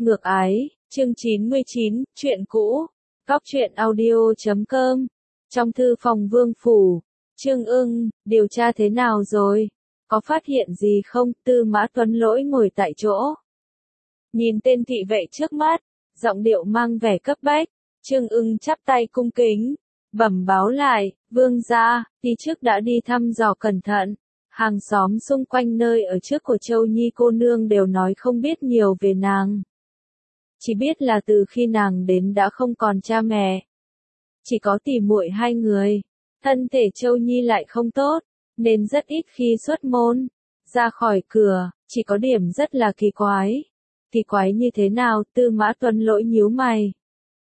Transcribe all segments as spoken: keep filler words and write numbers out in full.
Ngược ái, chương chín mươi chín, chuyện cũ. Góc truyện audio chấm com. Trong thư phòng Vương phủ, Trương Ưng, điều tra thế nào rồi? Có phát hiện gì không? Tư Mã Tuấn Lỗi ngồi tại chỗ. Nhìn tên thị vệ trước mắt, giọng điệu mang vẻ cấp bách. Trương Ưng chắp tay cung kính, bẩm báo lại, vương gia, đi trước đã đi thăm dò cẩn thận. Hàng xóm xung quanh nơi ở trước của Châu Nhi cô nương đều nói không biết nhiều về nàng. Chỉ biết là từ khi nàng đến đã không còn cha mẹ. Chỉ có tỉ muội hai người. Thân thể Châu Nhi lại không tốt, nên rất ít khi xuất môn. Ra khỏi cửa, chỉ có điểm rất là kỳ quái. Kỳ quái như thế nào? Tư Mã Tuấn Lỗi nhíu mày.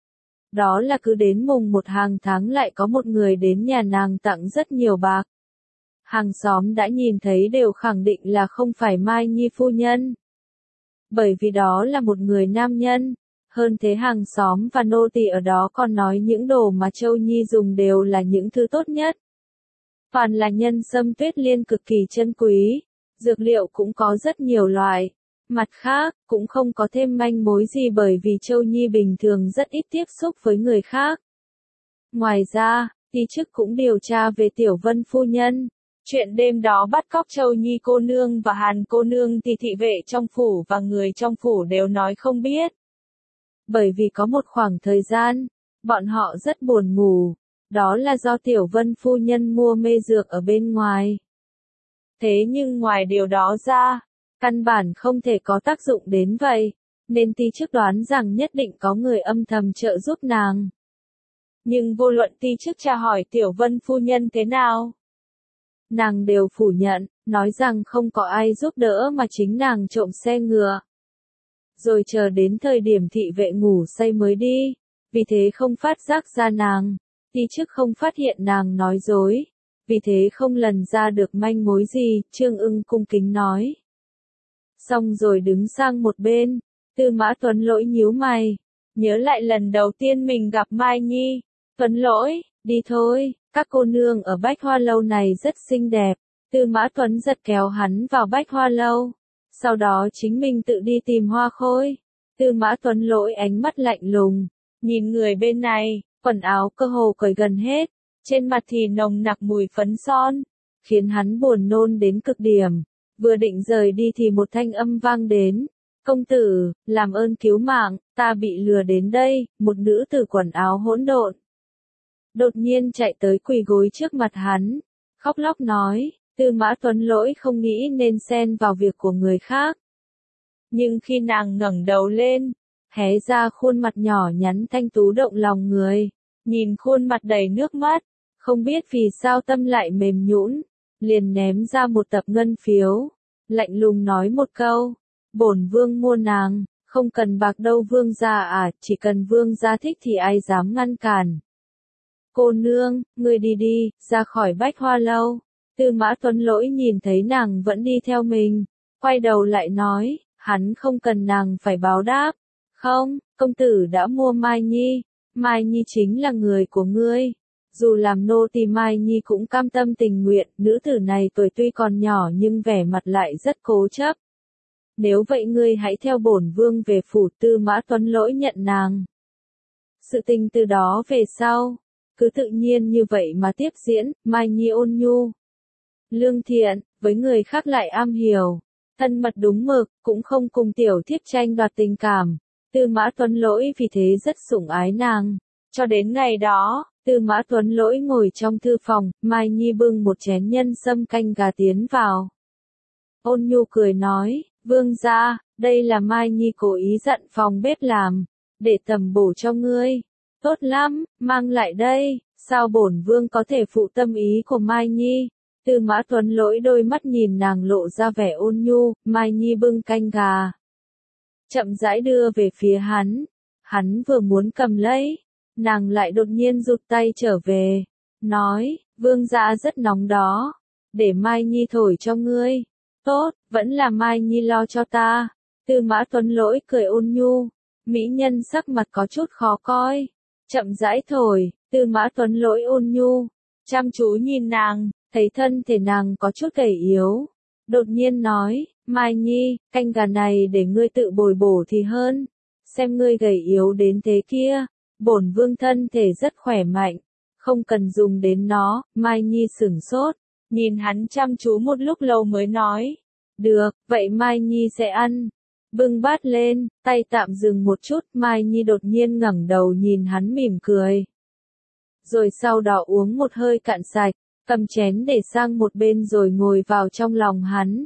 Đó là cứ đến mùng một hàng tháng lại có một người đến nhà nàng tặng rất nhiều bạc. Hàng xóm đã nhìn thấy đều khẳng định là không phải Mai Nhi phu nhân. Bởi vì đó là một người nam nhân. Hơn thế hàng xóm và nô tỳ ở đó còn nói những đồ mà Châu Nhi dùng đều là những thứ tốt nhất. Toàn là nhân sâm tuyết liên cực kỳ chân quý. Dược liệu cũng có rất nhiều loại. Mặt khác, cũng không có thêm manh mối gì bởi vì Châu Nhi bình thường rất ít tiếp xúc với người khác. Ngoài ra, ti chức cũng điều tra về Tiểu Vân phu nhân. Chuyện đêm đó bắt cóc Châu Nhi cô nương và Hàn cô nương thì thị vệ trong phủ và người trong phủ đều nói không biết. Bởi vì có một khoảng thời gian, bọn họ rất buồn ngủ. Đó là do Tiểu Vân phu nhân mua mê dược ở bên ngoài. Thế nhưng ngoài điều đó ra, căn bản không thể có tác dụng đến vậy, nên ti chức đoán rằng nhất định có người âm thầm trợ giúp nàng. Nhưng vô luận ti chức tra hỏi Tiểu Vân phu nhân thế nào, nàng đều phủ nhận, nói rằng không có ai giúp đỡ mà chính nàng trộm xe ngựa. Rồi chờ đến thời điểm thị vệ ngủ say mới đi, vì thế không phát giác ra nàng, ti chức không phát hiện nàng nói dối, vì thế không lần ra được manh mối gì, Trương Ưng cung kính nói. Xong rồi đứng sang một bên, Tư Mã Tuấn Lỗi nhíu mày, nhớ lại lần đầu tiên mình gặp Mai Nhi. Tuấn Lỗi, đi thôi, các cô nương ở Bách Hoa Lâu này rất xinh đẹp. Tư Mã Tuấn giật kéo hắn vào Bách Hoa Lâu, sau đó chính mình tự đi tìm Hoa Khôi. Tư Mã Tuấn Lỗi ánh mắt lạnh lùng, nhìn người bên này, quần áo cơ hồ cởi gần hết, trên mặt thì nồng nặc mùi phấn son, khiến hắn buồn nôn đến cực điểm. Vừa định rời đi thì một thanh âm vang đến. Công tử, làm ơn cứu mạng, ta bị lừa đến đây. Một nữ tử quần áo hỗn độn đột nhiên chạy tới quỳ gối trước mặt hắn, khóc lóc nói. Tư Mã Tuấn Lỗi không nghĩ nên xen vào việc của người khác. Nhưng khi nàng ngẩng đầu lên, hé ra khuôn mặt nhỏ nhắn thanh tú động lòng người, nhìn khuôn mặt đầy nước mắt, không biết vì sao tâm lại mềm nhũn, liền ném ra một tập ngân phiếu, lạnh lùng nói một câu, bổn vương mua nàng, không cần bạc đâu vương gia à, chỉ cần vương gia thích thì ai dám ngăn cản. Cô nương, ngươi đi đi, ra khỏi Bách Hoa Lâu. Tư Mã Tuấn Lỗi nhìn thấy nàng vẫn đi theo mình, quay đầu lại nói, hắn không cần nàng phải báo đáp. Không, công tử đã mua Mai Nhi, Mai Nhi chính là người của ngươi. Dù làm nô tỳ Mai Nhi cũng cam tâm tình nguyện, nữ tử này tuổi tuy còn nhỏ nhưng vẻ mặt lại rất cố chấp. Nếu vậy ngươi hãy theo bổn vương về phủ. Tư Mã Tuấn Lỗi nhận nàng. Sự tình từ đó về sau, cứ tự nhiên như vậy mà tiếp diễn. Mai Nhi ôn nhu, lương thiện, với người khác lại am hiểu, thân mật đúng mực, cũng không cùng tiểu thiếp tranh đoạt tình cảm. Tư Mã Tuấn Lỗi vì thế rất sủng ái nàng. Cho đến ngày đó, Tư Mã Tuấn Lỗi ngồi trong thư phòng, Mai Nhi bưng một chén nhân sâm canh gà tiến vào. Ôn nhu cười nói, vương gia, đây là Mai Nhi cố ý dặn phòng bếp làm, để tầm bổ cho ngươi. Tốt lắm, mang lại đây, sao bổn vương có thể phụ tâm ý của Mai Nhi. Tư Mã Tuấn Lỗi đôi mắt nhìn nàng lộ ra vẻ ôn nhu, Mai Nhi bưng canh gà, chậm rãi đưa về phía hắn. Hắn vừa muốn cầm lấy, nàng lại đột nhiên rụt tay trở về, nói, vương gia rất nóng đó, để Mai Nhi thổi cho ngươi. Tốt, vẫn là Mai Nhi lo cho ta. Tư Mã Tuấn Lỗi cười ôn nhu, mỹ nhân sắc mặt có chút khó coi, chậm rãi thổi. Tư Mã Tuấn Lỗi ôn nhu, chăm chú nhìn nàng, thấy thân thể nàng có chút gầy yếu, đột nhiên nói, Mai Nhi, canh gà này để ngươi tự bồi bổ thì hơn. xem ngươi gầy yếu đến thế kia, bổn vương thân thể rất khỏe mạnh, không cần dùng đến nó. Mai Nhi sửng sốt, nhìn hắn chăm chú một lúc lâu mới nói, được, vậy Mai Nhi sẽ ăn. Bưng bát lên, tay tạm dừng một chút, Mai Nhi đột nhiên ngẩng đầu nhìn hắn mỉm cười. Rồi sau đó uống một hơi cạn sạch, cầm chén để sang một bên rồi ngồi vào trong lòng hắn.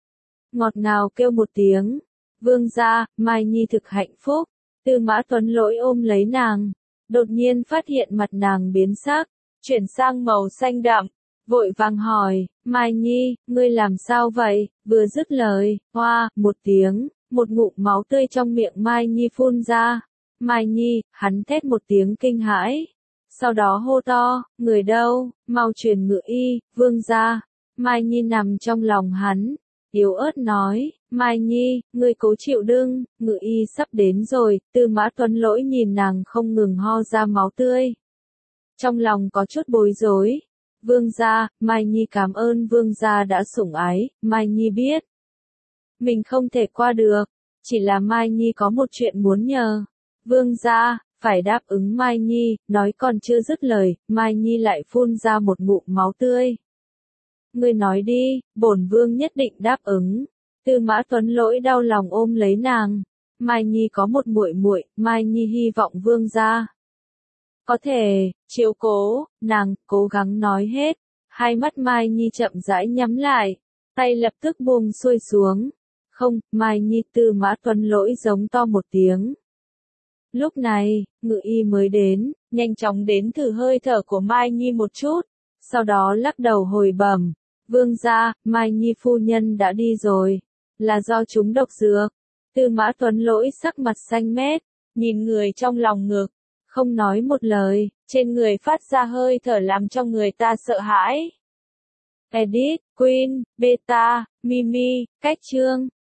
Ngọt ngào kêu một tiếng, vương gia. Mai Nhi thực hạnh phúc. Tư Mã Tuấn Lỗi ôm lấy nàng, đột nhiên phát hiện mặt nàng biến sắc, chuyển sang màu xanh đậm, vội vàng hỏi, Mai Nhi, ngươi làm sao vậy? Vừa dứt lời, hoa, một tiếng, một ngụm máu tươi trong miệng Mai Nhi phun ra. Mai Nhi, hắn thét một tiếng kinh hãi, sau đó hô to, người đâu, mau truyền ngự y. Vương gia. Mai Nhi nằm trong lòng hắn, yếu ớt nói, Mai Nhi, ngươi cố chịu đựng, ngự y sắp đến rồi. Tư Mã Tuấn Lỗi nhìn nàng không ngừng ho ra máu tươi, trong lòng có chút bối rối. Vương gia. Mai Nhi cảm ơn vương gia đã sủng ái. Mai Nhi biết mình không thể qua được, chỉ là Mai Nhi có một chuyện muốn nhờ. Vương gia, phải đáp ứng Mai Nhi. Nói còn chưa dứt lời, Mai Nhi lại phun ra một ngụm máu tươi. Ngươi nói đi, bổn vương nhất định đáp ứng. Tư Mã Tuấn Lỗi đau lòng ôm lấy nàng. Mai Nhi có một muội muội, Mai Nhi hy vọng vương gia có thể chiếu cố nàng. Cố gắng nói hết, hai mắt Mai Nhi chậm rãi nhắm lại, tay lập tức buông xuôi xuống. Không, Mai Nhi. Tư Mã Tuấn Lỗi giống to một tiếng. Lúc này, ngự y mới đến, nhanh chóng đến thử hơi thở của Mai Nhi một chút, sau đó lắc đầu hồi bẩm, vương gia, Mai Nhi phu nhân đã đi rồi, là do trúng độc dược. Tư Mã Tuấn Lỗi sắc mặt xanh mét, nhìn người trong lòng ngực, không nói một lời, trên người phát ra hơi thở làm cho người ta sợ hãi. Edit, Queen, Beta, Mimi, cách chương